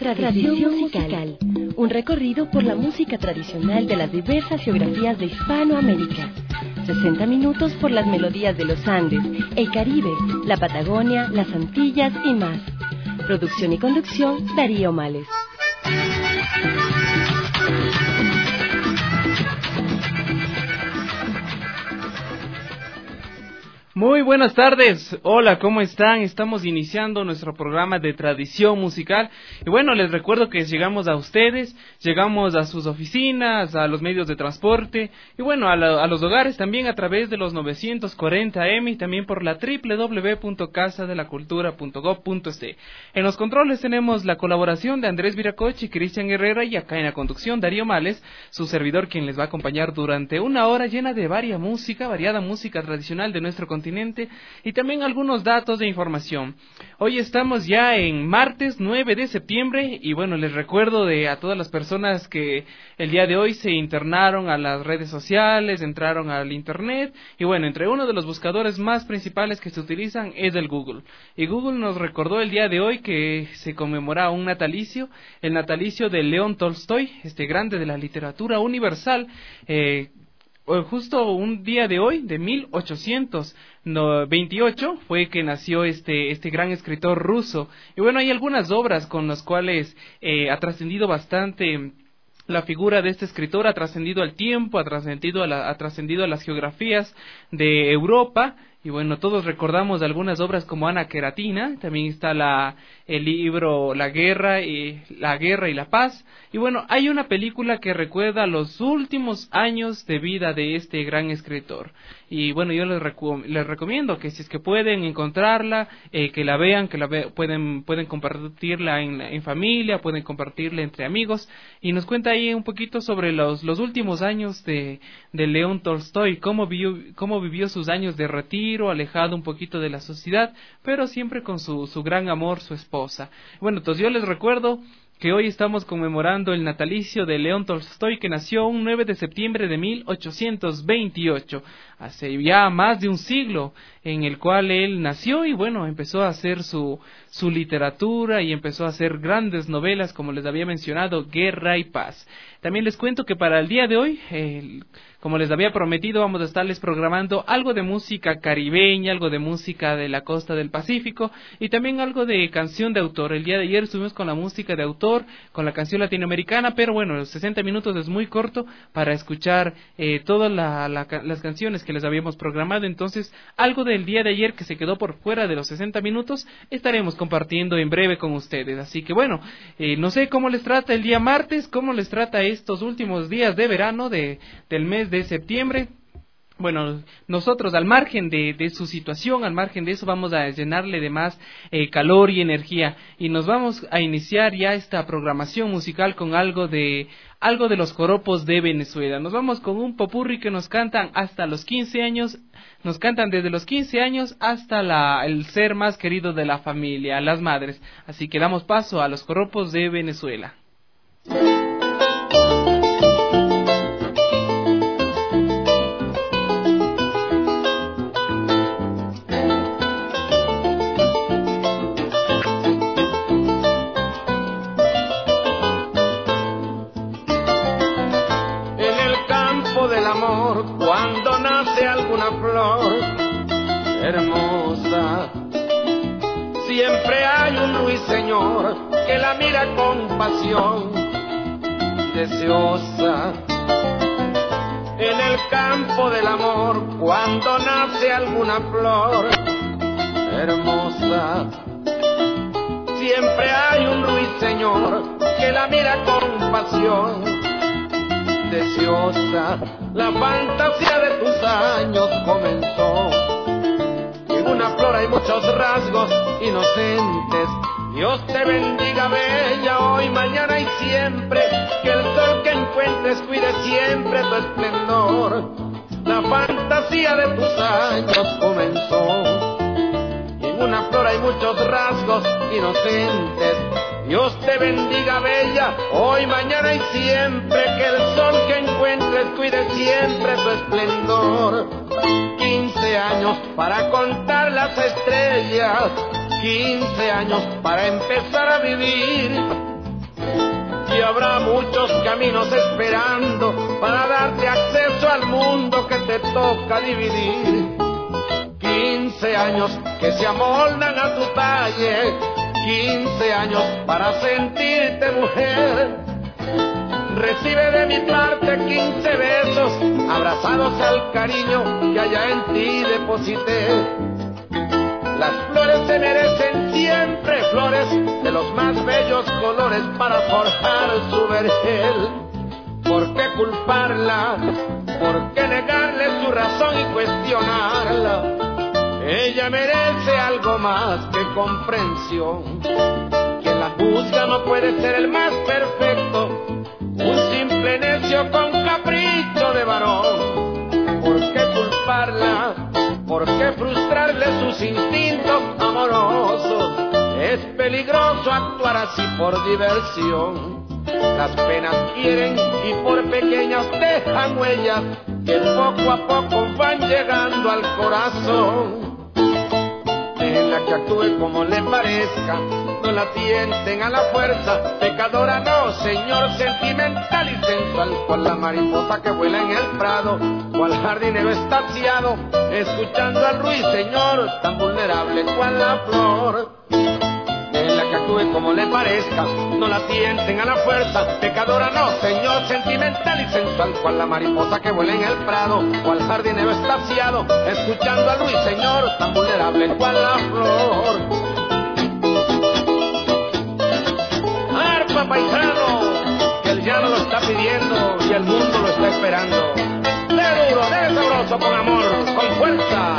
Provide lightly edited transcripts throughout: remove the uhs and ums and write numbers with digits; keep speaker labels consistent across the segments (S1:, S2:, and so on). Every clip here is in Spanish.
S1: Tradición musical. Un recorrido por la música tradicional de las diversas geografías de Hispanoamérica. 60 minutos por las melodías de los Andes, el Caribe, la Patagonia, las Antillas y más. Producción y conducción, Darío Males.
S2: Muy buenas tardes, hola, ¿cómo están? Estamos iniciando nuestro programa de tradición musical y bueno, les recuerdo que llegamos a ustedes, llegamos a sus oficinas, a los medios de transporte y bueno, a los hogares también a través de los 940M y también por la www.casadelacultura.gov.c. En los controles tenemos la colaboración de Andrés Viracocha y Cristian Herrera y acá en la conducción Darío Males, su servidor quien les va a acompañar durante una hora llena de variada música tradicional de nuestro continente y también algunos datos de información. Hoy estamos ya en martes 9 de septiembre y bueno, les recuerdo a todas las personas que el día de hoy se internaron a las redes sociales, entraron al internet y bueno, entre uno de los buscadores más principales que se utilizan es el Google. Y Google nos recordó el día de hoy que se conmemora un natalicio, el natalicio de León Tolstoy, este grande de la literatura universal, justo un día de hoy, de 1828, fue que nació este gran escritor ruso. Y bueno, hay algunas obras con las cuales ha trascendido bastante la figura de este escritor, ha trascendido al tiempo, ha trascendido a las geografías de Europa. Y bueno, todos recordamos algunas obras como Ana Queratina, también está el libro La Guerra y la Paz. Y bueno, hay una película que recuerda los últimos años de vida de este gran escritor. Y bueno, yo les recomiendo que si es que pueden encontrarla, que la vean, pueden compartirla en familia, pueden compartirla entre amigos. Y nos cuenta ahí un poquito sobre los últimos años de León Tolstoy, cómo vivió sus años de retiro, alejado un poquito de la sociedad, pero siempre con su gran amor, su esposa. Bueno, entonces yo les recuerdo que hoy estamos conmemorando el natalicio de León Tolstoy, que nació un 9 de septiembre de 1828, hace ya más de un siglo en el cual él nació y bueno, empezó a hacer su literatura y empezó a hacer grandes novelas, como les había mencionado, Guerra y Paz. También les cuento que para el día de hoy, como les había prometido, vamos a estarles programando algo de música caribeña, algo de música de la costa del Pacífico y también algo de canción de autor. El día de ayer estuvimos con la música de autor, con la canción latinoamericana, pero bueno, los 60 minutos es muy corto para escuchar todas las canciones que les habíamos programado. Entonces, algo del día de ayer que se quedó por fuera de los 60 minutos, estaremos compartiendo en breve con ustedes. Así que bueno, no sé cómo les trata el día martes, cómo les trata estos últimos días de verano del mes de septiembre. Bueno, nosotros al margen de su situación, al margen de eso, vamos a llenarle de más calor y energía y nos vamos a iniciar ya esta programación musical con algo de los joropos de Venezuela. Nos vamos con un popurrí que nos cantan hasta los 15 años, nos cantan desde los 15 años hasta el ser más querido de la familia, las madres. Así que damos paso a los joropos de Venezuela.
S3: Cuando nace alguna flor hermosa, siempre hay un ruiseñor que la mira con pasión deseosa. En el campo del amor, cuando nace alguna flor hermosa, siempre hay un ruiseñor que la mira con pasión deseosa. La fantasía de tus años comenzó. En una flor hay muchos rasgos inocentes. Dios te bendiga, bella, hoy, mañana y siempre. Que el sol que encuentres cuide siempre tu esplendor. La fantasía de tus años comenzó. En una flor hay muchos rasgos inocentes. Dios te bendiga, bella, hoy, mañana y siempre. Que el sol que encuentres cuide siempre tu esplendor. 15 años para contar las estrellas, 15 años para empezar a vivir. y habrá muchos caminos esperando para darte acceso al mundo que te toca dividir. 15 años que se amoldan a tu talle, 15 años para sentirte mujer. Recibe de mi parte 15 besos, abrazados al cariño que allá en ti deposité. Las flores se merecen siempre flores de los más bellos colores para forjar su vergel. ¿Por qué culparla? ¿Por qué negarle su razón y cuestionarla? Ella merece algo más que comprensión. Quien la juzga no puede ser el más perfecto, un simple necio con capricho de varón. ¿Por qué culparla? ¿Por qué frustrarle sus instintos amorosos? Es peligroso actuar así por diversión. Las penas quieren y por pequeñas dejan huellas que poco a poco van llegando al corazón. En la que actúe como le parezca, no la tienten a la fuerza. Pecadora no, señor, sentimental y sensual, cual la mariposa que vuela en el prado, cual jardinero extasiado, escuchando al ruiseñor, tan vulnerable cual la flor. En la que actúe como le parezca, no la tienten a la fuerza. Pecadora no, señor, sentimental y sensual, cual la mariposa que vuela en el prado, cual jardinero extasiado, escuchando al ruiseñor, tan vulnerable cual la flor. Arpa, paisano, que el llano lo está pidiendo y el mundo lo está esperando. De duro, de sabroso, con amor, con fuerza.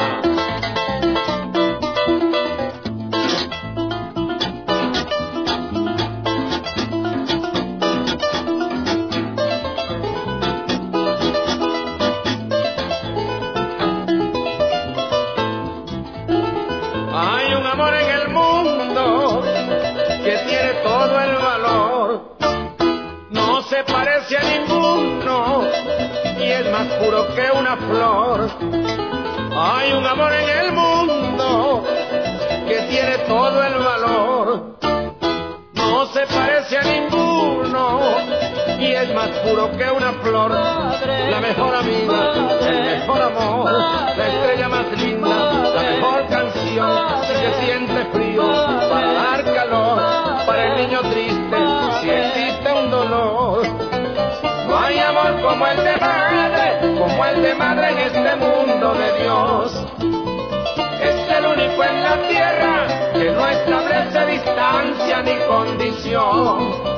S3: Hay un amor en el mundo que tiene todo el valor, no se parece a ninguno y es más puro que una flor. Hay un amor en el mundo que tiene todo el valor, no se parece a ninguno y es más puro que una flor. La mejor amiga, el mejor amor, la estrella más linda, la mejor canción. Si se siente frío, para dar calor, para el niño triste, si existe un dolor. No hay amor como el de madre en este mundo de Dios. Es el único en la tierra que no establece distancia ni condición.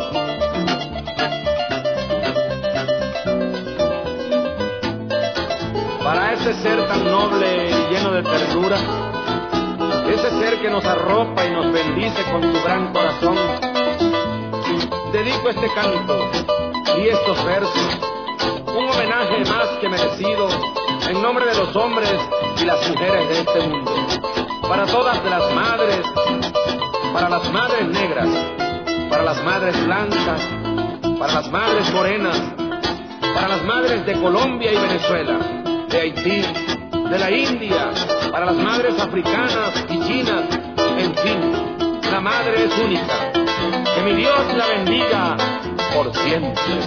S3: Para ese ser tan noble y lleno de ternura, ese ser que nos arropa y nos bendice con su gran corazón, dedico este canto y estos versos, un homenaje más que merecido en nombre de los hombres y las mujeres de este mundo, para todas las madres, para las madres negras, para las madres blancas, para las madres morenas, para las madres de Colombia y Venezuela, de Haití, de la India, para las madres africanas y chinas, en fin, la madre es única. Que mi Dios la bendiga por siempre.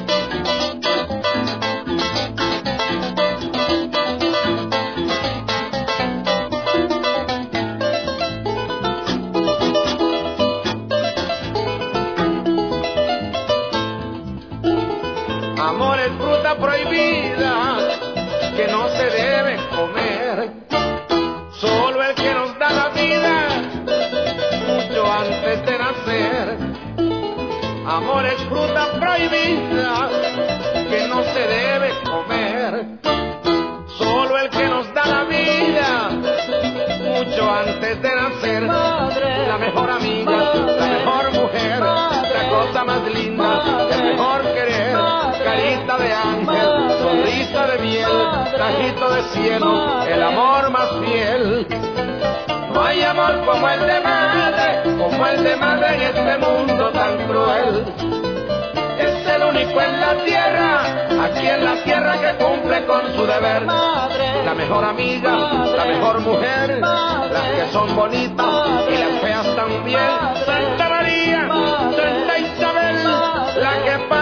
S3: Amor es fruta prohibida que no se debe comer. Solo el que nos da la vida mucho antes de nacer. Amor es fruta prohibida que no se debe comer. Solo el que nos da la vida mucho antes de nacer. La mejor amiga, la mejor mujer, la cosa más linda, el mejor querer. Carita de ángel, sonrisa de miel, trajito de cielo, el amor más fiel. No hay amor como el de madre en este mundo tan cruel. Es el único en la tierra, aquí en la tierra que cumple con su deber. La mejor amiga, la mejor mujer, las que son bonitas y las feas también. Santa María, Santa Isabel, la que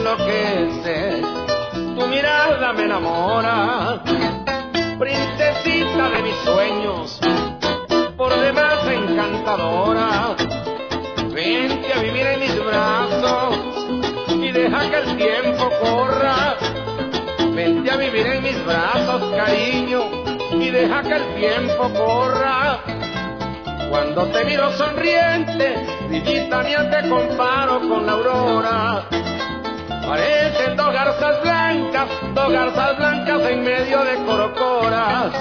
S3: enloquece, tu mirada me enamora, princesita de mis sueños, por demás encantadora. Vente a vivir en mis brazos y deja que el tiempo corra. Vente a vivir en mis brazos, cariño, y deja que el tiempo corra. Cuando te miro sonriente, vidita mía, te comparo con la aurora. Parecen dos garzas blancas en medio de corocoras.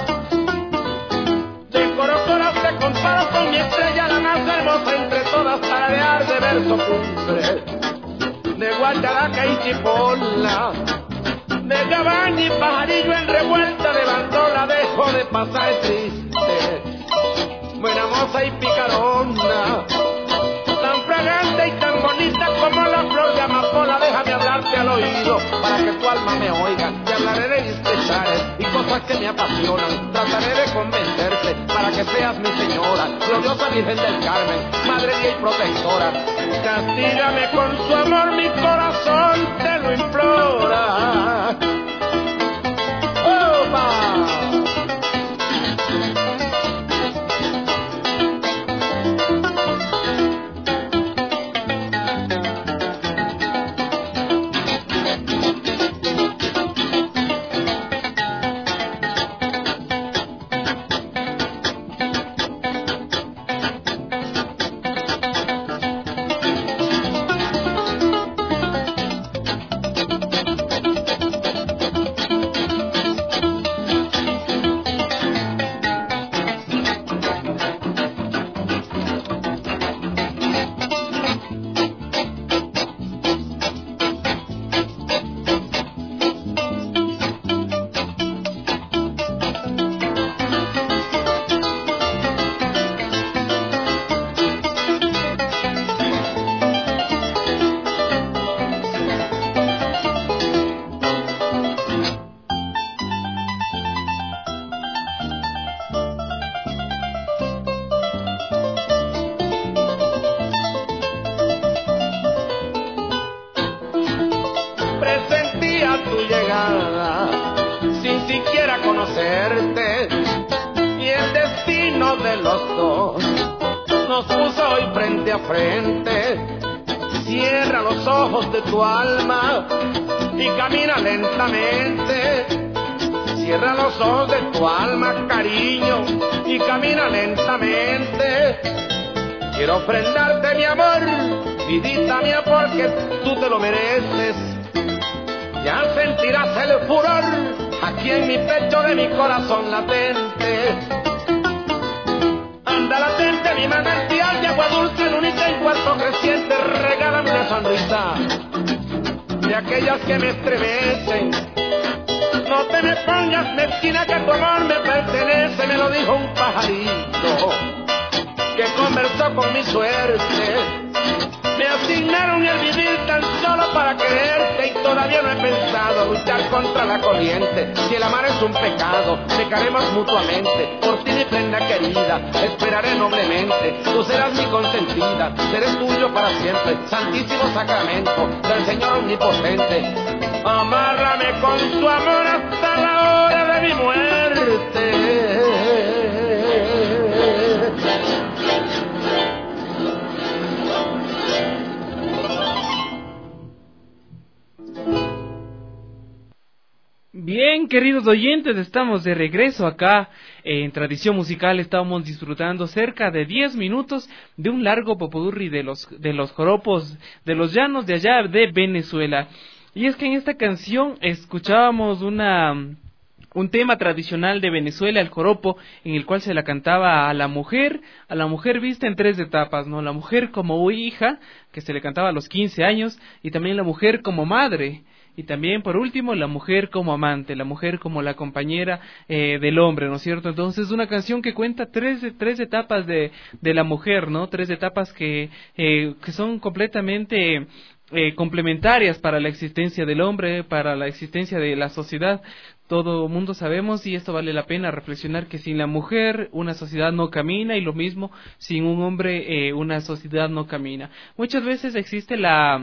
S3: De corocoras te comparo con mi estrella, la más hermosa entre todas, tararear de verso cumbre, de guacharaca y chipola, de gabaña y pajarillo en revuelta de bandola. Dejo de pasar triste, buena moza y picarona, tan fragante y tan bonita como la flor de amapola. Déjame hablarte al oído para que tu alma me oiga. Te hablaré de mis pesares y cosas que me apasionan. Trataré de convencerte para que seas mi señora, gloriosa Virgen del Carmen, Madre Mía y Protectora. Castígame con su amor, mi corazón te lo implora. ¡Opa! Sin siquiera conocerte, y el destino de los dos nos puso hoy frente a frente. Cierra los ojos de tu alma y camina lentamente. Cierra los ojos de tu alma, cariño, y camina lentamente. Quiero ofrendarte mi amor, vidita mía, porque tú te lo mereces. Ya sentirás el furor aquí en mi pecho de mi corazón latente. Anda latente mi manantial de agua dulce en un cuarto creciente. Regálame una sonrisa de aquellas que me estremecen. No te me pongas mezquina, que tu amor me pertenece. Me lo dijo un pajarito que conversó con mi suerte. Me asignaron el vivir tan solo para quererte, y todavía no he pensado luchar contra la corriente. Si el amar es un pecado, pecaremos mutuamente. Por ti, mi prenda querida, esperaré noblemente. Tú serás mi consentida, seré tuyo para siempre. Santísimo sacramento del Señor omnipotente. Amárrame con tu amor hasta la hora de mi muerte.
S2: Bien, queridos oyentes, estamos de regreso acá en Tradición Musical. Estábamos disfrutando cerca de 10 minutos de un largo popurrí de los joropos de los llanos de allá de Venezuela. Y es que en esta canción escuchábamos un tema tradicional de Venezuela, el joropo, en el cual se la cantaba a la mujer vista en 3 etapas, ¿no? La mujer como hija, que se le cantaba a los 15 años, y también la mujer como madre. Y también, por último, la mujer como amante, la mujer como la compañera del hombre, ¿no es cierto? Entonces, es una canción que cuenta tres etapas de la mujer, ¿no? 3 etapas que son completamente complementarias para la existencia del hombre, para la existencia de la sociedad. Todo mundo sabemos, y esto vale la pena reflexionar, que sin la mujer una sociedad no camina, y lo mismo sin un hombre una sociedad no camina. Muchas veces existe la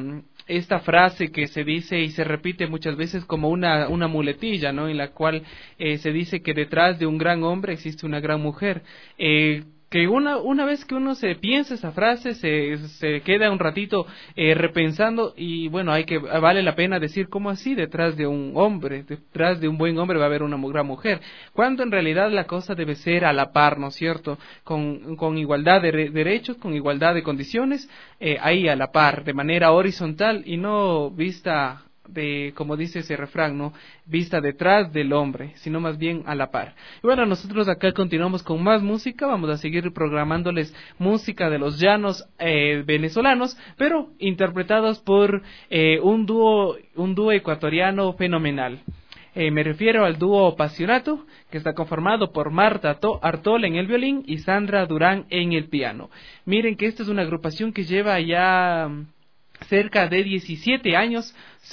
S2: esta frase que se dice y se repite muchas veces como una muletilla, ¿no? En la cual se dice que detrás de un gran hombre existe una gran mujer. Que una vez que uno se piensa esa frase, se queda un ratito repensando y bueno, vale la pena decir cómo así detrás de un hombre, detrás de un buen hombre va a haber una gran mujer, cuando en realidad la cosa debe ser a la par, ¿no es cierto? Con igualdad de derechos, con igualdad de condiciones, ahí a la par, de manera horizontal y no vista como dice ese refrán, ¿no? Vista detrás del hombre, sino más bien a la par. Y bueno, nosotros acá continuamos con más música, vamos a seguir programándoles música de los llanos venezolanos, pero interpretados por un dúo ecuatoriano fenomenal. Me refiero al dúo Pasionato, que está conformado por Marta Artola en el violín y Sandra Durán en el piano. Miren que esta es una agrupación que lleva ya cerca de 17 años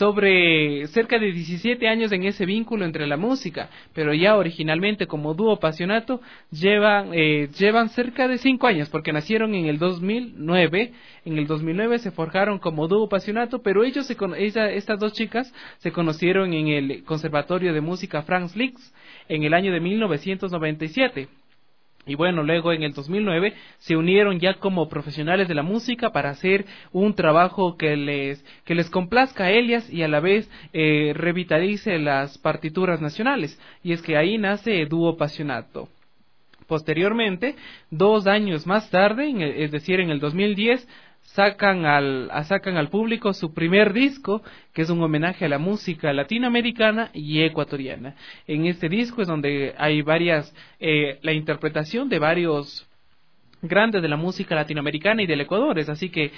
S2: en ese vínculo entre la música, pero ya originalmente como dúo Pasionato llevan cerca de 5 años, porque nacieron en el 2009. En el 2009 se forjaron como dúo Pasionato, pero estas dos chicas se conocieron en el Conservatorio de Música Franz Liszt en el año de 1997. Y bueno, luego en el 2009 se unieron ya como profesionales de la música para hacer un trabajo que les complazca a ellas y a la vez revitalice las partituras nacionales. Y es que ahí nace Dúo Pasionato. Posteriormente, 2 años más tarde, es decir, en el 2010, sacan al público su primer disco, que es un homenaje a la música latinoamericana y ecuatoriana. En este disco es donde hay la interpretación de varios grandes de la música latinoamericana y del Ecuador, es así que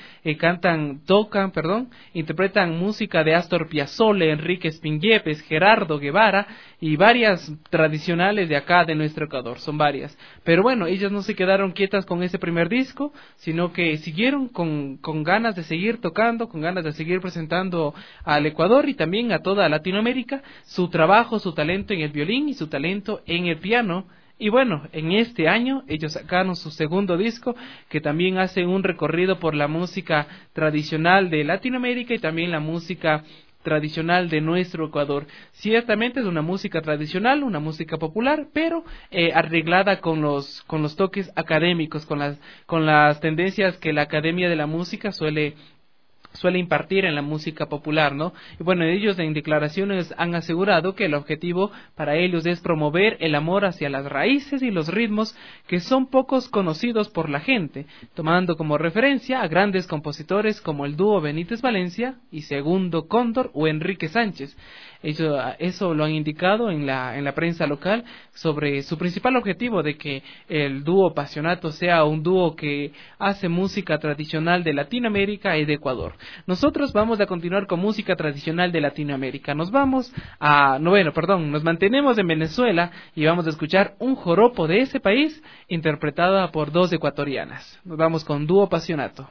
S2: interpretan música de Astor Piazzolla, Enrique Spinguepes, Gerardo Guevara y varias tradicionales de acá de nuestro Ecuador, son varias. Pero bueno, ellas no se quedaron quietas con ese primer disco, sino que siguieron con ganas de seguir tocando, con ganas de seguir presentando al Ecuador y también a toda Latinoamérica su trabajo, su talento en el violín y su talento en el piano. Y bueno, en este año ellos sacaron su segundo disco, que también hace un recorrido por la música tradicional de Latinoamérica y también la música tradicional de nuestro Ecuador. Ciertamente es una música tradicional, una música popular, pero arreglada con los toques académicos, con las tendencias que la Academia de la Música suele impartir en la música popular, ¿no? Y bueno, ellos en declaraciones han asegurado que el objetivo para ellos es promover el amor hacia las raíces y los ritmos que son pocos conocidos por la gente, tomando como referencia a grandes compositores como el dúo Benítez Valencia y Segundo Cóndor o Enrique Sánchez. Eso lo han indicado en la prensa local sobre su principal objetivo de que el dúo Pasionato sea un dúo que hace música tradicional de Latinoamérica y de Ecuador. Nosotros vamos a continuar con música tradicional de Latinoamérica. Nos mantenemos en Venezuela y vamos a escuchar un joropo de ese país interpretada por 2 ecuatorianas. Nos vamos con dúo Pasionato.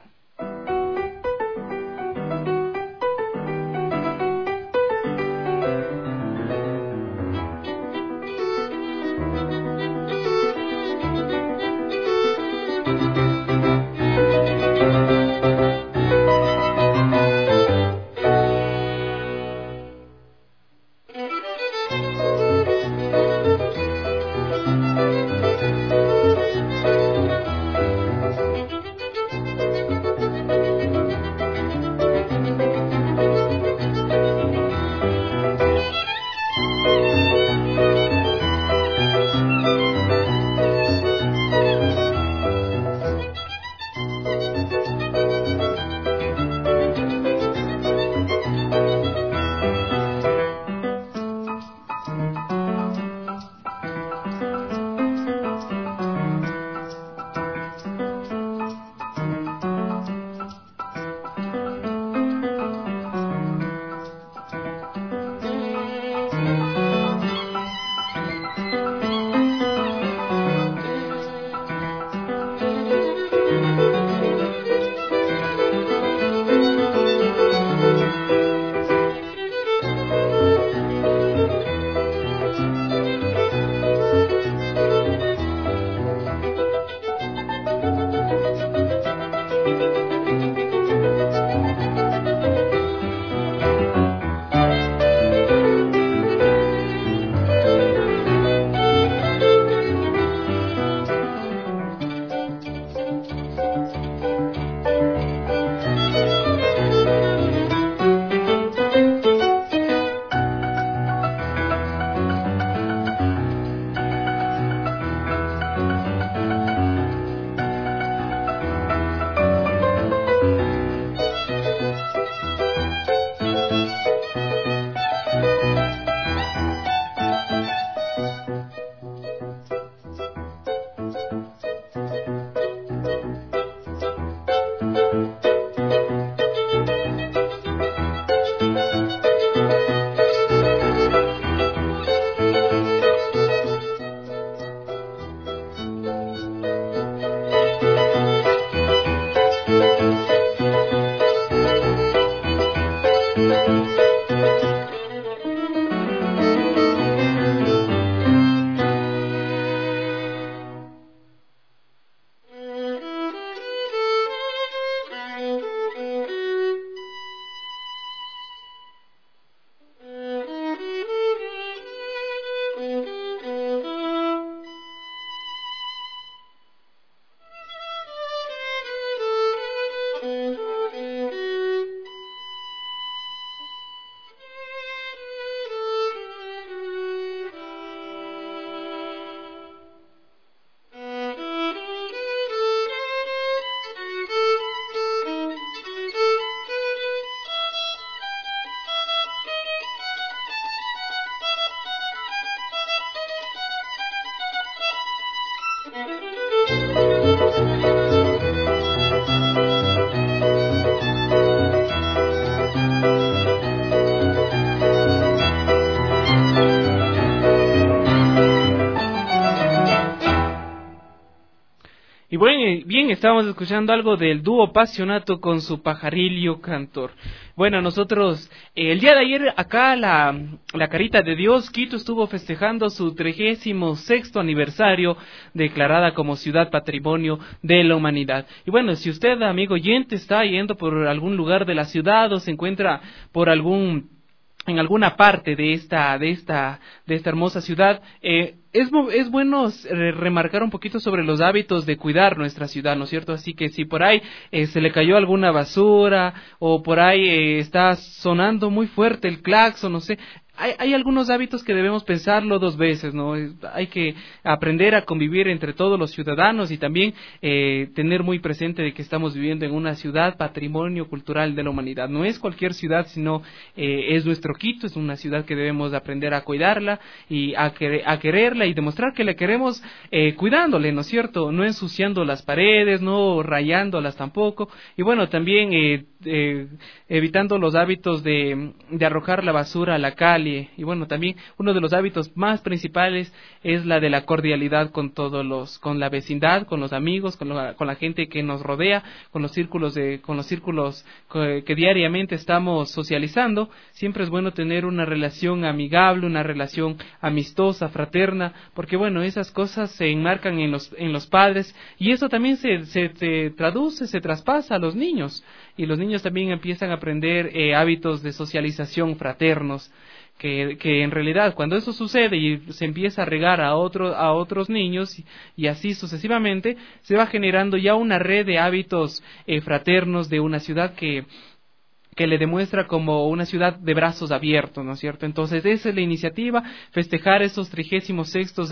S2: bien, estábamos escuchando algo del dúo Passionato con su Pajarillo Cantor. Bueno, nosotros, el día de ayer acá la Carita de Dios, Quito, estuvo festejando su 36º aniversario, declarada como Ciudad Patrimonio de la Humanidad. Y bueno, si usted, amigo oyente, está yendo por algún lugar de la ciudad o se encuentra por en alguna parte de esta hermosa ciudad, es bueno remarcar un poquito sobre los hábitos de cuidar nuestra ciudad, ¿no es cierto? Así que si por ahí se le cayó alguna basura o por ahí está sonando muy fuerte el claxon, no sé, hay algunos hábitos que debemos pensarlo 2 veces, ¿no? Hay que aprender a convivir entre todos los ciudadanos y también tener muy presente de que estamos viviendo en una ciudad patrimonio cultural de la humanidad. No es cualquier ciudad, sino es nuestro Quito, es una ciudad que debemos aprender a cuidarla y a quererla y demostrar que la queremos cuidándole, ¿no es cierto? No ensuciando las paredes, no rayándolas tampoco, y bueno, también evitando los hábitos de arrojar la basura a la calle. Y bueno, también uno de los hábitos más principales es la de la cordialidad con con la vecindad, con los amigos, con la gente que nos rodea, con los círculos que diariamente estamos socializando. Siempre es bueno tener una relación amigable, una relación amistosa, fraterna, porque bueno, esas cosas se enmarcan en los padres y eso también se traduce, se traspasa a los niños, y los niños también empiezan a aprender hábitos de socialización fraternos, que en realidad cuando eso sucede y se empieza a regar a otros niños y así sucesivamente, se va generando ya una red de hábitos fraternos de una ciudad que le demuestra como una ciudad de brazos abiertos, ¿no es cierto? Entonces, esa es la iniciativa, festejar esos 36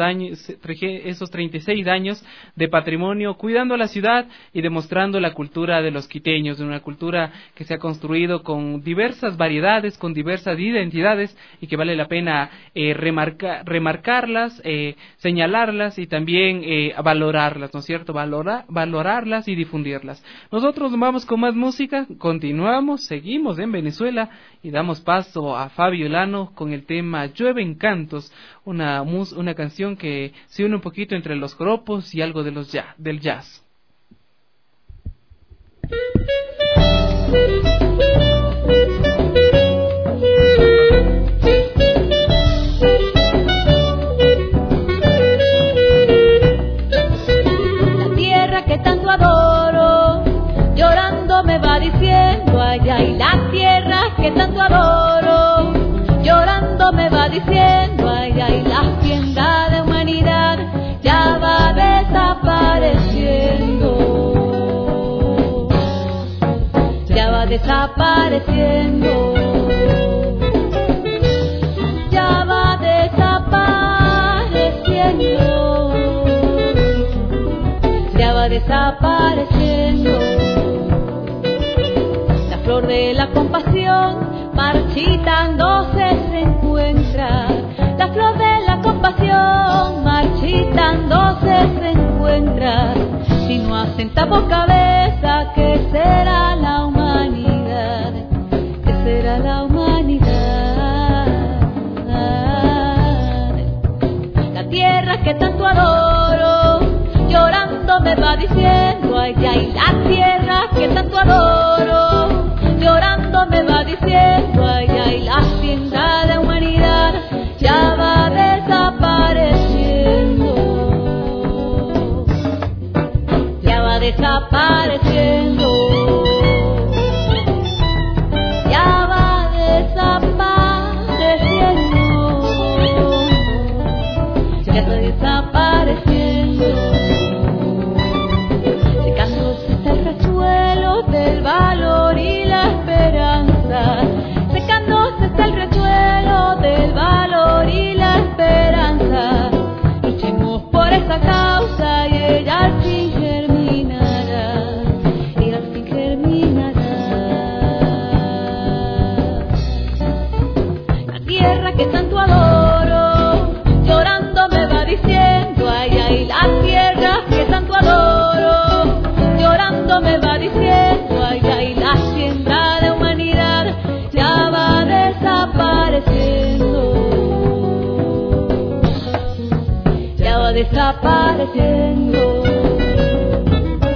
S2: años de patrimonio, cuidando la ciudad y demostrando la cultura de los quiteños, de una cultura que se ha construido con diversas variedades, con diversas identidades y que vale la pena remarcarlas, señalarlas y también valorarlas, ¿no es cierto? Valorarlas y difundirlas. Nosotros vamos con más música, continuamos, seguimos en Venezuela y damos paso a Fabio Lano con el tema Llueven Cantos, una canción que se une un poquito entre los joropos y algo del jazz.
S4: La tierra que tanto adoro, llorando me va diciendo ay, ay, la tierra que tanto adoro, llorando me va diciendo ay, ay, la hacienda de humanidad ya va desapareciendo, ya va desapareciendo, ya va desapareciendo, ya va desapareciendo. Flor de la compasión marchitándose se encuentra, la flor de la compasión marchitándose se encuentra. Si no asenta por cabeza, ¿qué será la humanidad? ¿Qué será la humanidad? La tierra que tanto adoro, llorando me va diciendo ay, ay, la tierra que tanto adoro, llorando me va diciendo ay, ay, la hacienda de humanidad ya va desapareciendo, ya va desapareciendo, ya va desapareciendo, ya va desapareciendo. Secándose está el resuelo del valor y la esperanza, secándose está el resuelo del valor y la esperanza. Luchemos por esa causa y ella al fin germinará, y al fin germinará. La tierra que tanto adoro, llorando me va diciendo ay, ay, la tierra que tanto adoro, llorando me va diciendo ay, ay, la hacienda de humanidad ya va desapareciendo, ya va desapareciendo.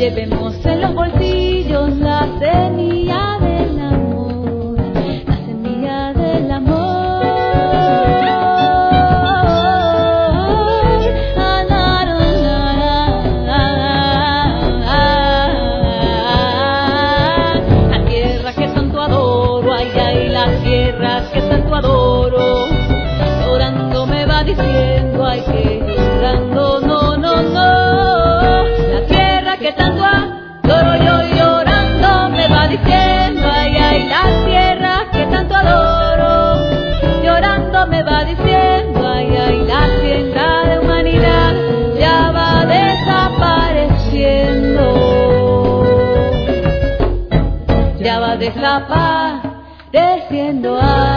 S4: Llevemos en los bolsillos la semilla del amor, la semilla del amor. La tierra que tanto adoro, ay, ay, la tierra que tanto adoro, llorando me va diciendo, ay, que llorando, no, no, no. La tierra que tanto adoro, yo llorando me va diciendo, ay, ay, la tierra que tanto adoro, llorando me va diciendo, ay, ay, la tienda de humanidad ya va desapareciendo, ya va desapareciendo.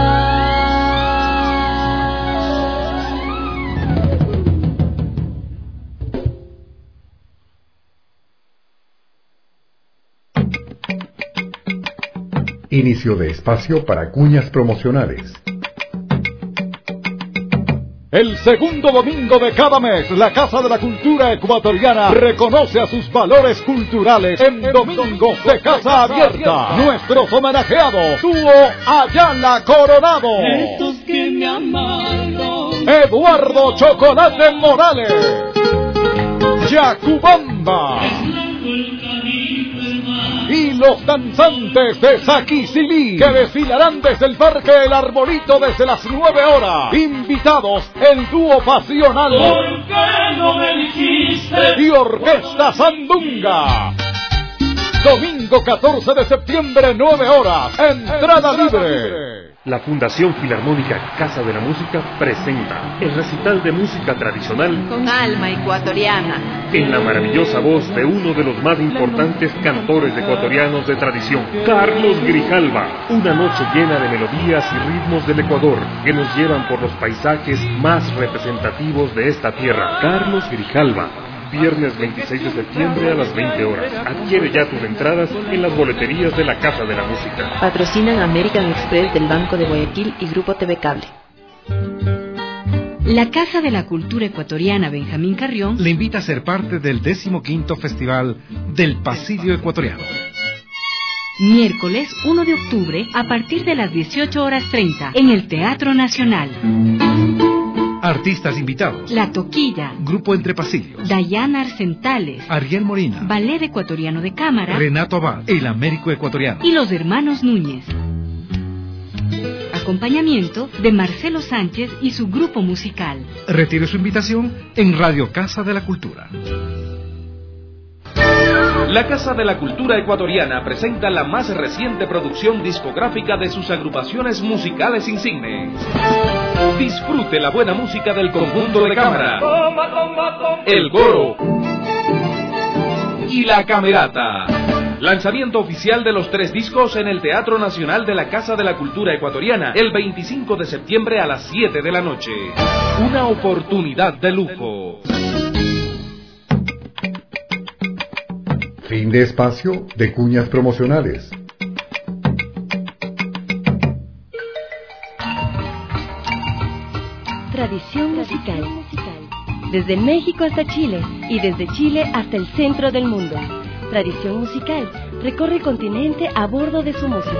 S5: Inicio de espacio para cuñas promocionales.
S6: El segundo domingo de cada mes, la Casa de la Cultura Ecuatoriana reconoce a sus valores culturales en Domingos de Casa Abierta. Nuestros homenajeados, dúo Ayala Coronado,
S7: Estos que me amaron,
S6: Eduardo Chocolate Morales, Yacubamba y los danzantes de Saquicilí, que desfilarán desde el Parque El Arbolito desde las 9 horas. Invitados el dúo pasional
S7: ¿por qué no me dijiste?
S6: y Orquesta Sandunga. Domingo 14 de septiembre, 9 horas. Entrada libre.
S8: La Fundación Filarmónica Casa de la Música presenta el recital de música tradicional
S9: con alma ecuatoriana,
S8: en la maravillosa voz de uno de los más importantes cantores ecuatorianos de tradición, Carlos Grijalva. Una noche llena de melodías y ritmos del Ecuador que nos llevan por los paisajes más representativos de esta tierra. Carlos Grijalva, viernes 26 de septiembre a las 20 horas. Adquiere ya tus entradas en las boleterías de la Casa de la Música.
S9: Patrocinan American Express del Banco de Guayaquil y Grupo TV Cable.
S10: La Casa de la Cultura Ecuatoriana Benjamín Carrión
S11: le invita a ser parte del 15º Festival del Pasillo Ecuatoriano.
S10: Miércoles 1 de octubre a partir de las 18:30 en el Teatro Nacional.
S11: Artistas invitados:
S10: La Toquilla,
S11: Grupo Entre Pasillos,
S10: Dayana Arcentales,
S11: Ariel Molina,
S10: Ballet Ecuatoriano de Cámara,
S11: Renato Abad, El Américo Ecuatoriano
S10: y los Hermanos Núñez. Acompañamiento de Marcelo Sánchez y su grupo musical.
S11: Retire su invitación en Radio Casa de la Cultura.
S12: La Casa de la Cultura Ecuatoriana presenta la más reciente producción discográfica de sus agrupaciones musicales insignes. Disfrute la buena música del conjunto de cámara, El Goro y La Camerata. Lanzamiento oficial de los 3 discos en el Teatro Nacional de la Casa de la Cultura Ecuatoriana el 25 de septiembre a las 7 de la noche. Una oportunidad de lujo.
S5: Fin de espacio de cuñas promocionales.
S1: Tradición musical. Desde México hasta Chile y desde Chile hasta el centro del mundo. Tradición musical recorre el continente a bordo de su música.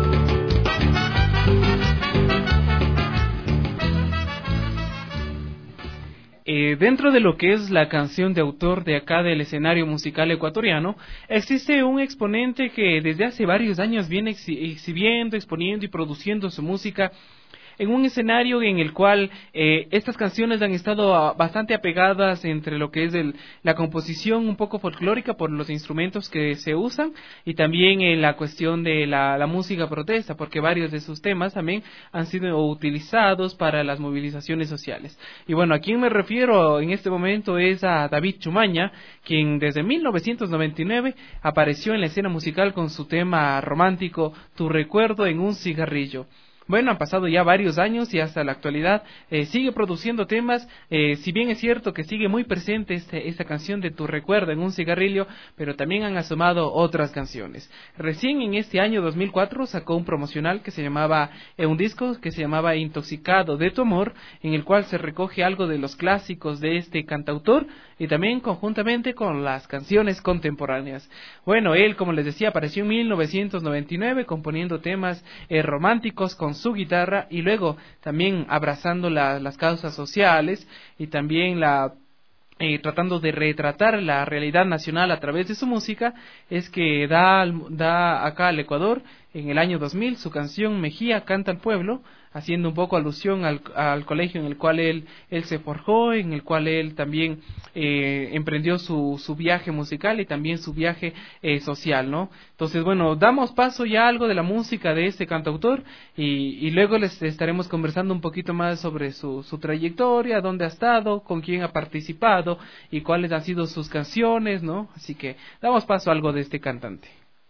S2: Dentro de lo que es la canción de autor de acá del escenario musical ecuatoriano, existe un exponente que desde hace varios años viene exhibiendo, exponiendo y produciendo su música en un escenario en el cual estas canciones han estado bastante apegadas entre lo que es la composición un poco folclórica por los instrumentos que se usan y también en la cuestión de la música protesta, porque varios de sus temas también han sido utilizados para las movilizaciones sociales. Y bueno, a quien me refiero en este momento es a David Chumaña, quien desde 1999 apareció en la escena musical con su tema romántico Tu recuerdo en un cigarrillo. bueno, han pasado ya varios años y hasta la actualidad sigue produciendo temas, si bien es cierto que sigue muy presente esta canción de Tu Recuerdo en un cigarrillo, pero también han asomado otras canciones. Recién en este año 2004 sacó un promocional que se llamaba, un disco que se llamaba Intoxicado de tu Amor, en el cual se recoge algo de los clásicos de este cantautor y también conjuntamente con las canciones contemporáneas. Bueno, él, como les decía, apareció en 1999 componiendo temas románticos con su guitarra y luego también abrazando las causas sociales y también tratando de retratar la realidad nacional a través de su música, es que da acá al Ecuador en el año 2000 su canción Mejía Canta al Pueblo, haciendo un poco alusión al colegio en el cual él se forjó, en el cual él también emprendió su viaje musical y también su viaje social, ¿no? Entonces, bueno, damos paso ya a algo de la música de este cantautor y luego les estaremos conversando un poquito más sobre su trayectoria, dónde ha estado, con quién ha participado y cuáles han sido sus canciones, ¿no? Así que damos paso a algo de este cantante.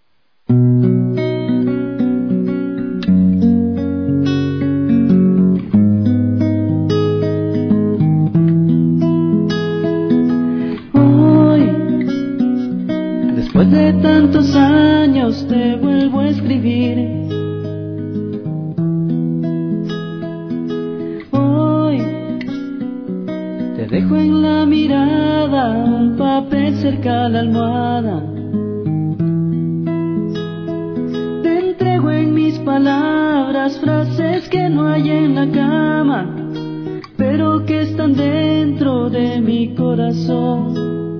S13: Después de tantos años te vuelvo a escribir. Hoy te dejo en la mirada un papel cerca a la almohada. Te entrego en mis palabras frases que no hay en la cama, pero que están dentro de mi corazón.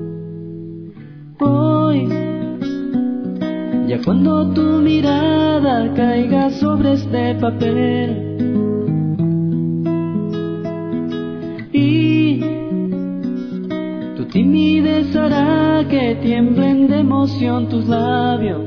S13: Hoy, ya cuando tu mirada caiga sobre este papel y tu timidez hará que tiemblen de emoción tus labios,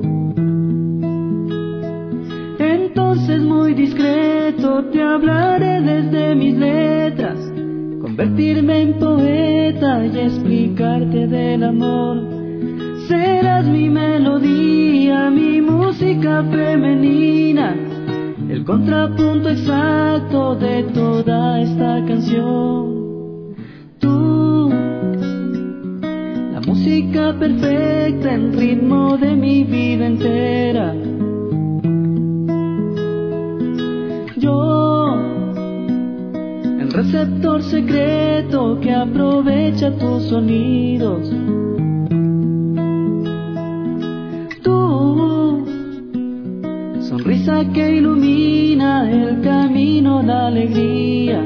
S13: entonces muy discreto te hablaré desde mis letras, convertirme en poeta y explicarte del amor. Serás mi melodía, mi música femenina, el contrapunto exacto de toda esta canción. Tú, la música perfecta en ritmo de mi vida entera. Yo, el receptor secreto que aprovecha tus sonidos. Tú, sonrisa que ilumina el camino, la alegría.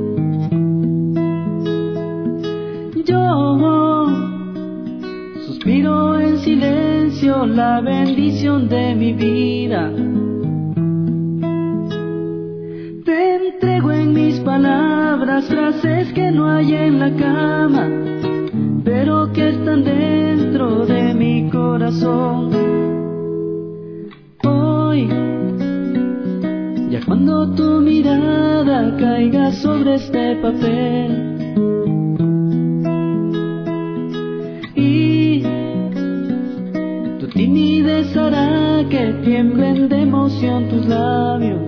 S13: Yo, suspiro en silencio la bendición de mi vida. Te entrego en mis palabras frases que no hay en la cama, pero que están dentro de mi corazón. Hoy, ya cuando tu mirada caiga sobre este papel y tu timidez hará que tiemblen de emoción tus labios,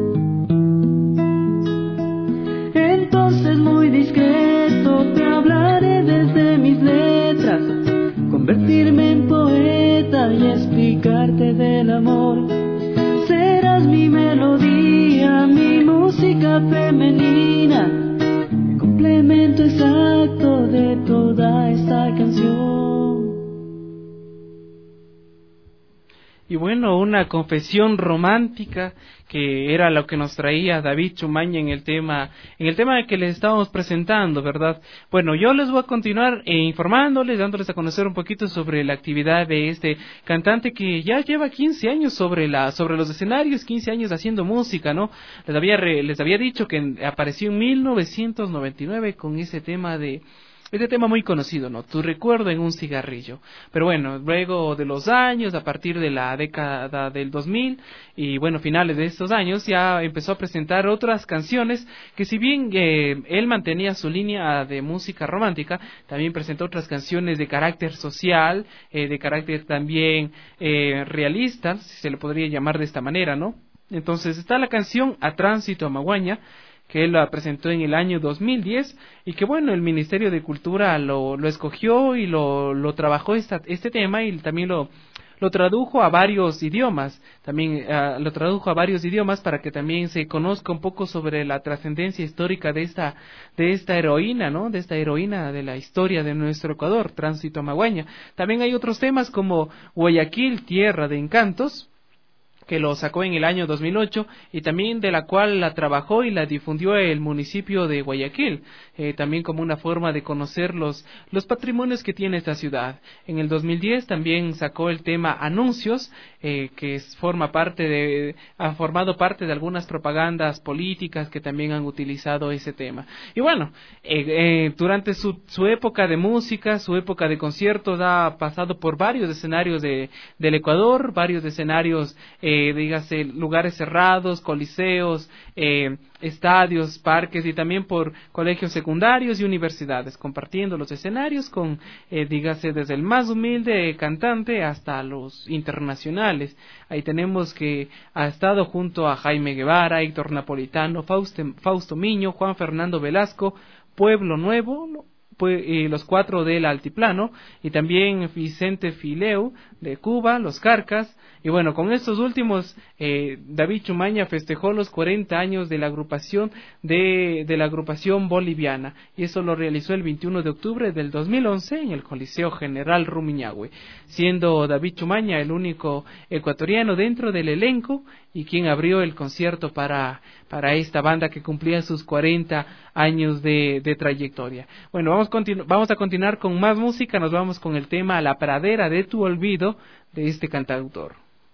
S13: entonces muy discreto te hablaré desde mis letras, convertirme en poeta y explicarte del amor. Serás mi melodía, mi música femenina, el complemento exacto de toda esta canción.
S2: Y bueno, una confesión romántica que era lo que nos traía David Chumaña en el tema que les estábamos presentando, ¿verdad? Bueno, yo les voy a continuar informándoles, dándoles a conocer un poquito sobre la actividad de este cantante que ya lleva 15 años sobre los escenarios, 15 años haciendo música, ¿no? Les había dicho que apareció en 1999 con ese tema muy conocido, ¿no? Tu Recuerdo en un cigarrillo. Pero bueno, luego de los años, a partir de la década del 2000 y bueno, finales de estos años, ya empezó a presentar otras canciones que, si bien él mantenía su línea de música romántica, también presentó otras canciones de carácter social, de carácter también realista, si se le podría llamar de esta manera, ¿no? Entonces está la canción A Tránsito a Maguaña, que él la presentó en el año 2010 y que bueno, el Ministerio de Cultura lo escogió y lo trabajó este tema y también lo tradujo a varios idiomas, lo tradujo a varios idiomas para que también se conozca un poco sobre la trascendencia histórica de esta heroína, ¿no? De esta heroína de la historia de nuestro Ecuador, Tránsito a Maguaña. También hay otros temas como Guayaquil, Tierra de Encantos, que lo sacó en el año 2008 y también de la cual la trabajó y la difundió el municipio de Guayaquil, también como una forma de conocer los patrimonios que tiene esta ciudad. En el 2010 también sacó el tema Anuncios, que ha formado parte de algunas propagandas políticas que también han utilizado ese tema. Y bueno, durante su época de música, su época de conciertos, ha pasado por varios escenarios del Ecuador, varios escenarios, dígase, lugares cerrados, coliseos, estadios, parques y también por colegios secundarios y universidades, compartiendo los escenarios con, dígase, desde el más humilde cantante hasta los internacionales. Ahí tenemos que ha estado junto a Jaime Guevara, Héctor Napolitano, Fausto Miño, Juan Fernando Velasco, Pueblo Nuevo, los 4 del Altiplano, y también Vicente Fileu de Cuba, Los Carcas. Y bueno, con estos últimos, David Chumaña festejó los 40 años de la agrupación de la agrupación boliviana, y eso lo realizó el 21 de octubre del 2011 en el Coliseo General Rumiñahui, siendo David Chumaña el único ecuatoriano dentro del elenco y quien abrió el concierto para esta banda que cumplía sus 40 años de trayectoria. Bueno, vamos a continuar con más música. Nos vamos con el tema La Pradera de tu Olvido de este cantautor.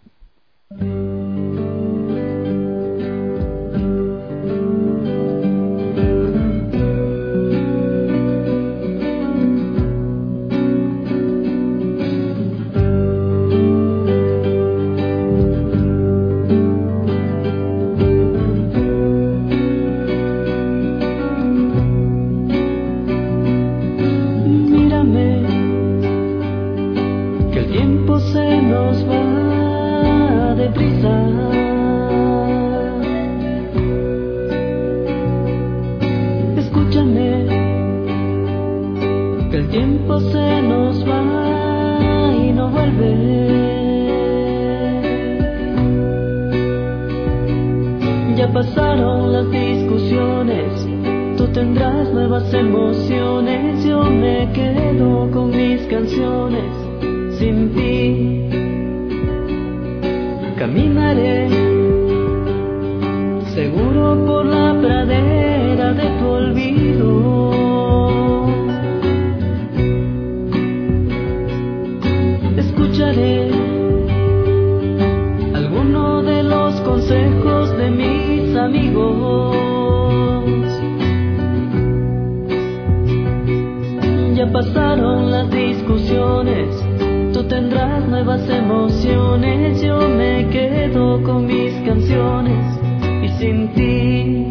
S13: Pasaron las discusiones, tú tendrás nuevas emociones, yo me quedo con mis canciones. Sin ti caminaré seguro por la pradera de tu olvido. Escucharé alguno de los consejos de mis amigos. Ya pasaron las discusiones, tú tendrás nuevas emociones, yo me quedo con mis canciones y sin ti.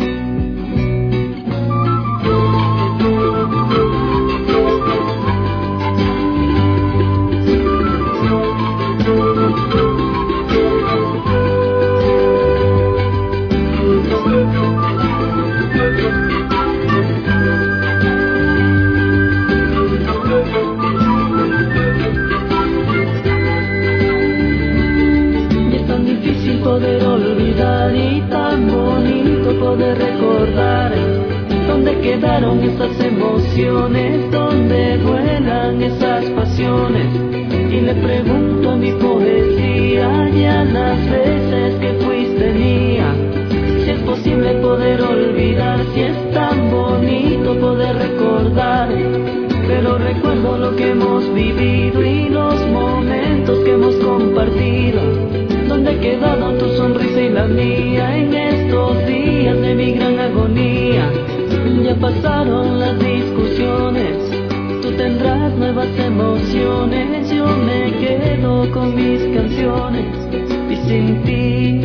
S13: Poder olvidar y tan bonito poder recordar dónde quedaron esas emociones, dónde vuelan esas pasiones. Y le pregunto a mi poesía y a las veces que fuiste mía, si es posible poder olvidar, si es tan bonito poder recordar. Pero recuerdo lo que hemos vivido y los momentos que hemos compartido. ¿Dónde ha quedado tu sonrisa y la mía en estos días de mi gran agonía? Ya pasaron las discusiones, tú tendrás nuevas emociones, yo me quedo con mis canciones y sin ti.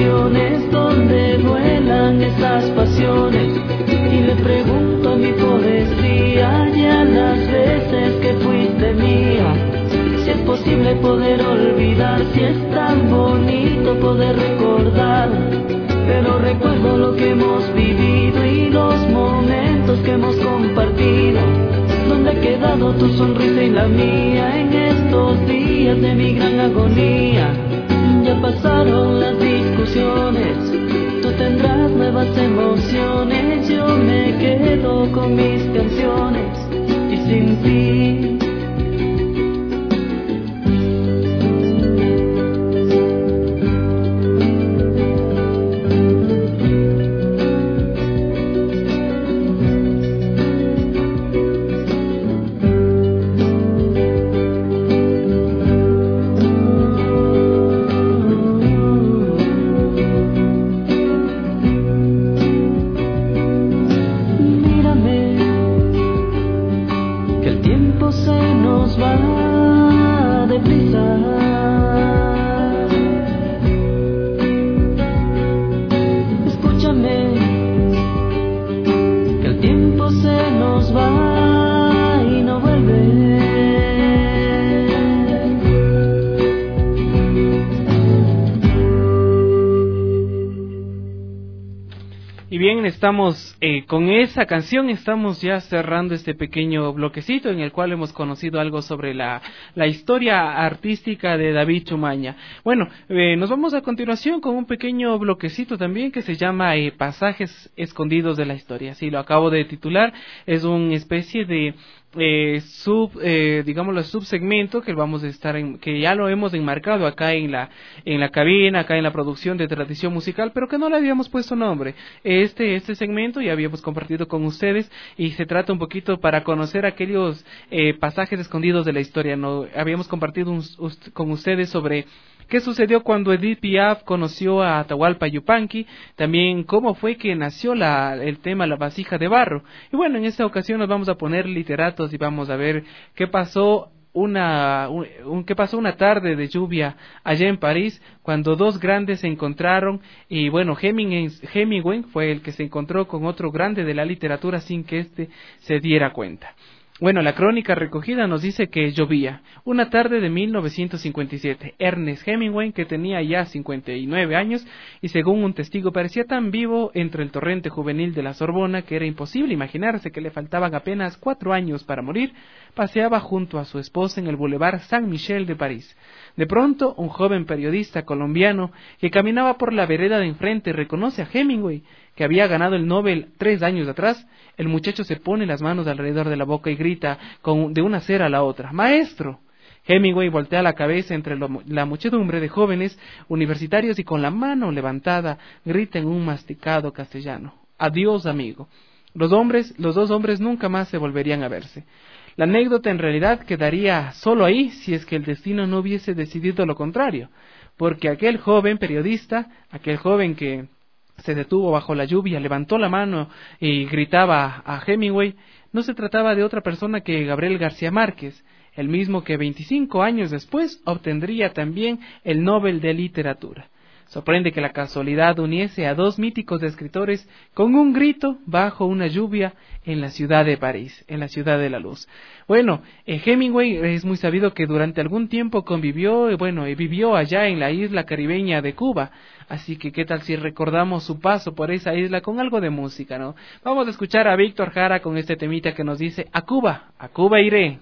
S13: emociones, donde vuelan esas pasiones. Y le pregunto a mi poesía y a las veces que fuiste mía, si es posible poder olvidar, si es tan bonito poder recordar. Pero recuerdo lo que hemos vivido y los momentos que hemos compartido. ¿Dónde ha quedado tu sonrisa y la mía en estos días de mi gran agonía? Ya pasaron las discusiones, tú tendrás nuevas emociones, yo me quedo con mis canciones y sin ti.
S2: Estamos con esa canción, estamos ya cerrando este pequeño bloquecito en el cual hemos conocido algo sobre la historia artística de David Chumaña. Bueno, nos vamos a continuación con un pequeño bloquecito también que se llama Pasajes Escondidos de la Historia. Así lo acabo de titular, es una especie de digámoslo, subsegmento que vamos a estar que ya lo hemos enmarcado acá en la cabina, acá en la producción de Tradición Musical, pero que no le habíamos puesto nombre. Este segmento ya habíamos compartido con ustedes y se trata un poquito para conocer aquellos pasajes escondidos de la historia. No habíamos compartido con ustedes sobre qué sucedió cuando Edith Piaf conoció a Atahualpa Yupanqui, también cómo fue que nació el tema La vasija de barro. Y bueno, en esta ocasión nos vamos a poner literatos y vamos a ver qué pasó una tarde de allá en París, cuando dos grandes se encontraron, y bueno, Hemingway fue el que se encontró con otro grande de la literatura sin que éste se diera cuenta. Bueno, la crónica recogida nos dice que llovía. Una tarde de 1957, Ernest Hemingway, que tenía ya 59 años, y según un testigo parecía tan vivo entre el torrente juvenil de la Sorbona que era imposible imaginarse que le faltaban apenas 4 años para morir, paseaba junto a su esposa en el Boulevard Saint-Michel de París. De pronto, un joven periodista colombiano que caminaba por la vereda de enfrente reconoce a Hemingway, que había ganado el Nobel 3 años atrás. El muchacho se pone las manos alrededor de la boca y grita de una acera a la otra: ¡Maestro! Hemingway voltea la cabeza entre la muchedumbre de jóvenes universitarios y con la mano levantada grita en un masticado castellano: ¡Adiós, amigo! Los dos hombres nunca más se volverían a verse. La anécdota en realidad quedaría solo ahí si es que el destino no hubiese decidido lo contrario, porque aquel joven periodista, aquel joven que se detuvo bajo la lluvia, levantó la mano y gritaba a Hemingway, no se trataba de otra persona que Gabriel García Márquez, el mismo que 25 años después obtendría también el Nobel de Literatura. Sorprende que la casualidad uniese a dos míticos escritores con un grito bajo una lluvia en la ciudad de París, en la ciudad de la luz. Bueno, Hemingway es muy sabido que durante algún tiempo convivió, y vivió allá en la isla caribeña de Cuba. Así que, ¿qué tal si recordamos su paso por esa isla con algo de música, no? Vamos a escuchar a Víctor Jara con este temita que nos dice: a Cuba iré.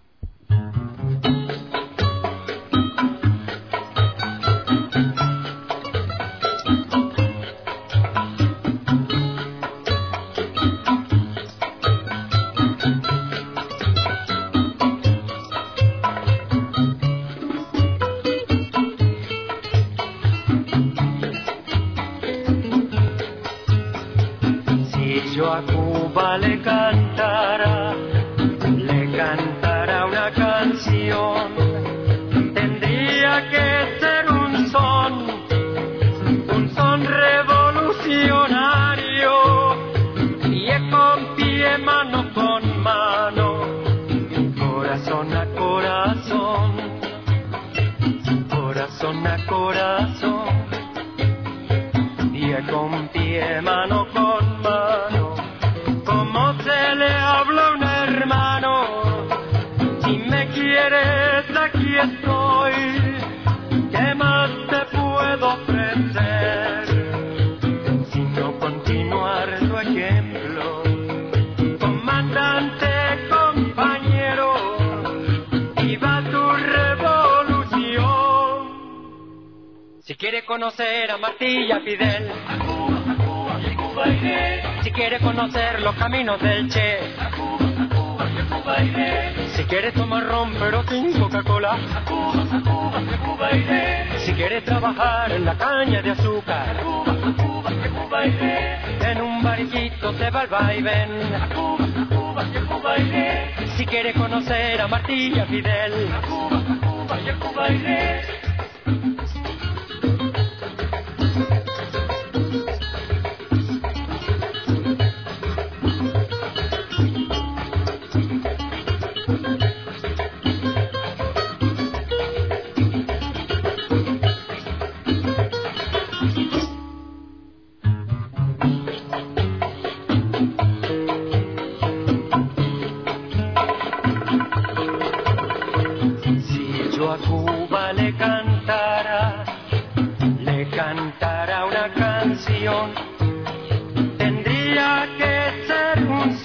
S14: A Cuba le cantara una canción, tendría que ser un son revolucionario, pie con pie, mano con mano, corazón a corazón, corazón a corazón. con pie, mano con mano, como se le habla a un hermano. Si me quieres, aquí estoy, ¿qué más te puedo ofrecer? Sino continuar tu ejemplo, comandante, compañero, viva tu revolución. Si quiere conocer a Martí y a Fidel,
S7: a Cuba y a Cuba iré.
S14: Si quiere conocer los caminos del Che,
S7: a Cuba y a Cuba iré.
S14: Si quiere tomar ron pero sin Coca-Cola,
S7: a Cuba iré.
S14: Si quiere trabajar en la caña de azúcar,
S7: a Cuba y a Cuba iré.
S14: En un barquito se va al vaivén,
S7: a Cuba y a Cuba iré.
S14: Si quiere conocer a Martí y a Fidel,
S7: a Cuba y a Cuba iré.
S14: a Cuba le cantara una canción, tendría que ser un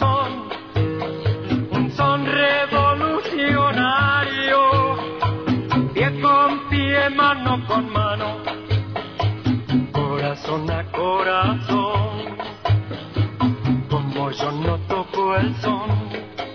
S14: son revolucionario, pie con pie, mano con mano, corazón a corazón. Como yo no toco el son,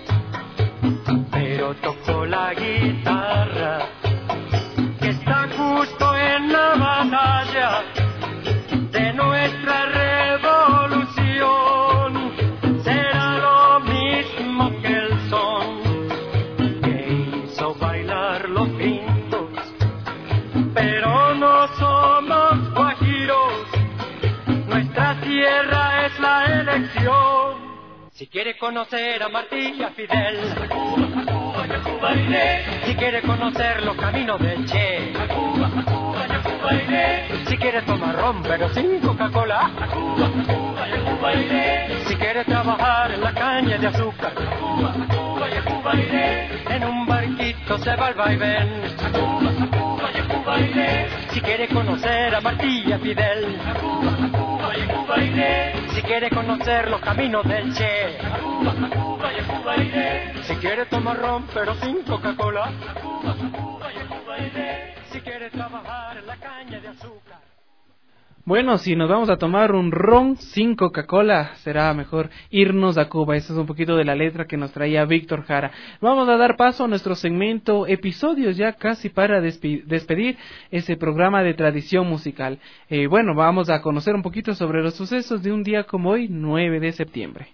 S14: pero toco la guitarra, que está justo en la batalla de nuestra revolución. Será lo mismo que el son que hizo bailar los gringos, pero no somos guajiros, nuestra tierra es la elección. Si quiere conocer a Martí y a Fidel,
S7: a Cuba y a Cuba iré.
S14: Si quiere conocer los caminos del Che,
S7: a Cuba y a Cuba iré.
S14: Si quiere tomar ron pero sin Coca-Cola,
S7: a Cuba y a Cuba iré.
S14: Si quiere trabajar en la caña de azúcar,
S7: a Cuba y a Cuba iré.
S14: En un barquito se va al vaivén,
S7: a Cuba y a Cuba iré.
S14: Si quiere conocer a Martí y a Fidel,
S7: a Cuba y a Cuba iré.
S14: Si quiere conocer los caminos del Che,
S7: a Cuba y a Cuba iré.
S14: Si quiere tomar ron pero sin Coca-Cola,
S7: a Cuba y a Cuba iré.
S14: Si quiere trabajar en la caña de azúcar.
S2: Bueno, si nos vamos a tomar un ron sin Coca-Cola, será mejor irnos a Cuba. Esa es un poquito de la letra que nos traía Víctor Jara. Vamos a dar paso a nuestro segmento episodios, ya casi para despedir ese programa de tradición musical. Bueno, vamos a conocer un poquito sobre los sucesos de un día como hoy, 9 de septiembre.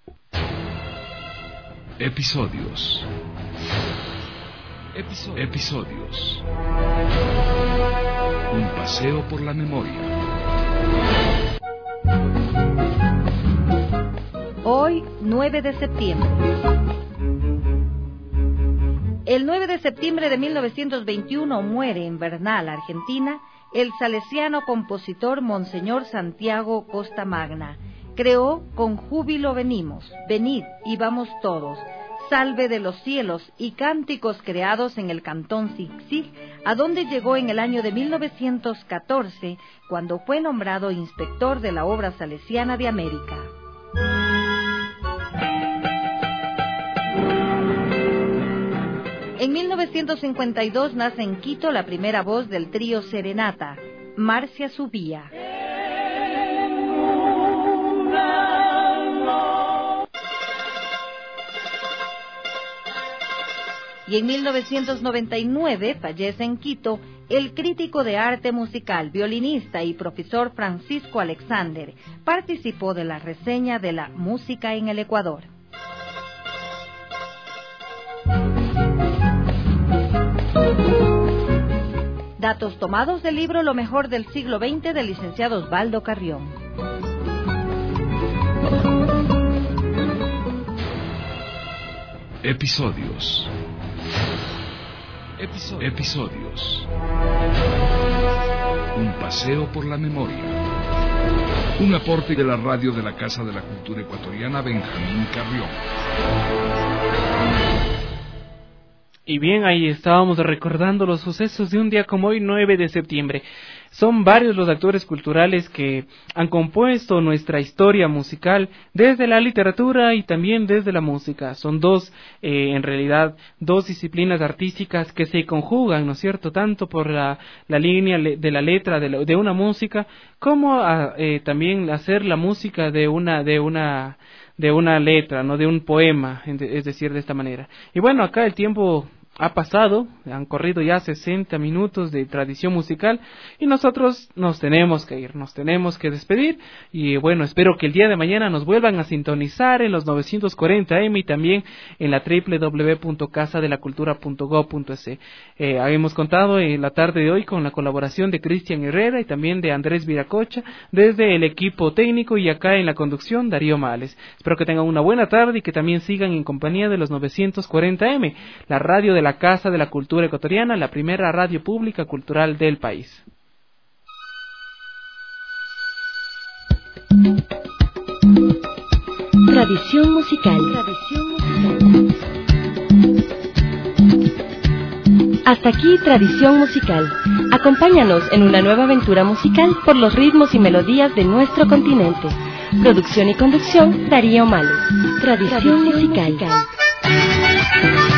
S15: Episodios. Un paseo por la memoria.
S16: Hoy, 9 de septiembre. El 9 de septiembre de 1921 muere en Bernal, Argentina, el salesiano compositor Monseñor Santiago Costa Magna. Creó Con júbilo venimos, venid y vamos todos, Salve de los cielos y cánticos creados en el cantón Zig-Zig, a donde llegó en el año de 1914, cuando fue nombrado inspector de la obra salesiana de América. En 1952 nace en Quito la primera voz del trío Serenata, Marcia Subía. Y en 1999 fallece en Quito el crítico de arte musical, violinista y profesor Francisco Alexander. Participó de la reseña de la música en el Ecuador. Datos tomados del libro Lo mejor del siglo XX del licenciado Osvaldo Carrión.
S15: Episodios. Un paseo por la memoria. Un aporte de la radio de la Casa de la Cultura Ecuatoriana, Benjamín Carrión.
S2: Y bien, ahí estábamos recordando los sucesos de un día como hoy, 9 de septiembre. Son varios los actores culturales que han compuesto nuestra historia musical desde la literatura y también desde la música. Son en realidad, dos disciplinas artísticas que se conjugan, ¿no es cierto?, tanto por la línea de la letra de una música, como también hacer la música de una letra, no de un poema, es decir, de esta manera. Y bueno, acá el tiempo ha pasado, han corrido ya 60 minutos de tradición musical y nosotros nos tenemos que ir, nos tenemos que despedir y bueno, espero que el día de mañana nos vuelvan a sintonizar en los 940 AM y también en la www.casadelacultura.go.es. Habíamos contado en la tarde de hoy con la colaboración de Cristian Herrera y también de Andrés Viracocha desde el equipo técnico y acá en la conducción Darío Males. Espero que tengan una buena tarde y que también sigan en compañía de los 940 AM, la radio de la Casa de la Cultura Ecuatoriana, la primera radio pública cultural del país.
S1: Tradición musical. Hasta aquí Tradición Musical. Acompáñanos en una nueva aventura musical por los ritmos y melodías de nuestro continente. Producción y conducción Darío Males. Tradición musical.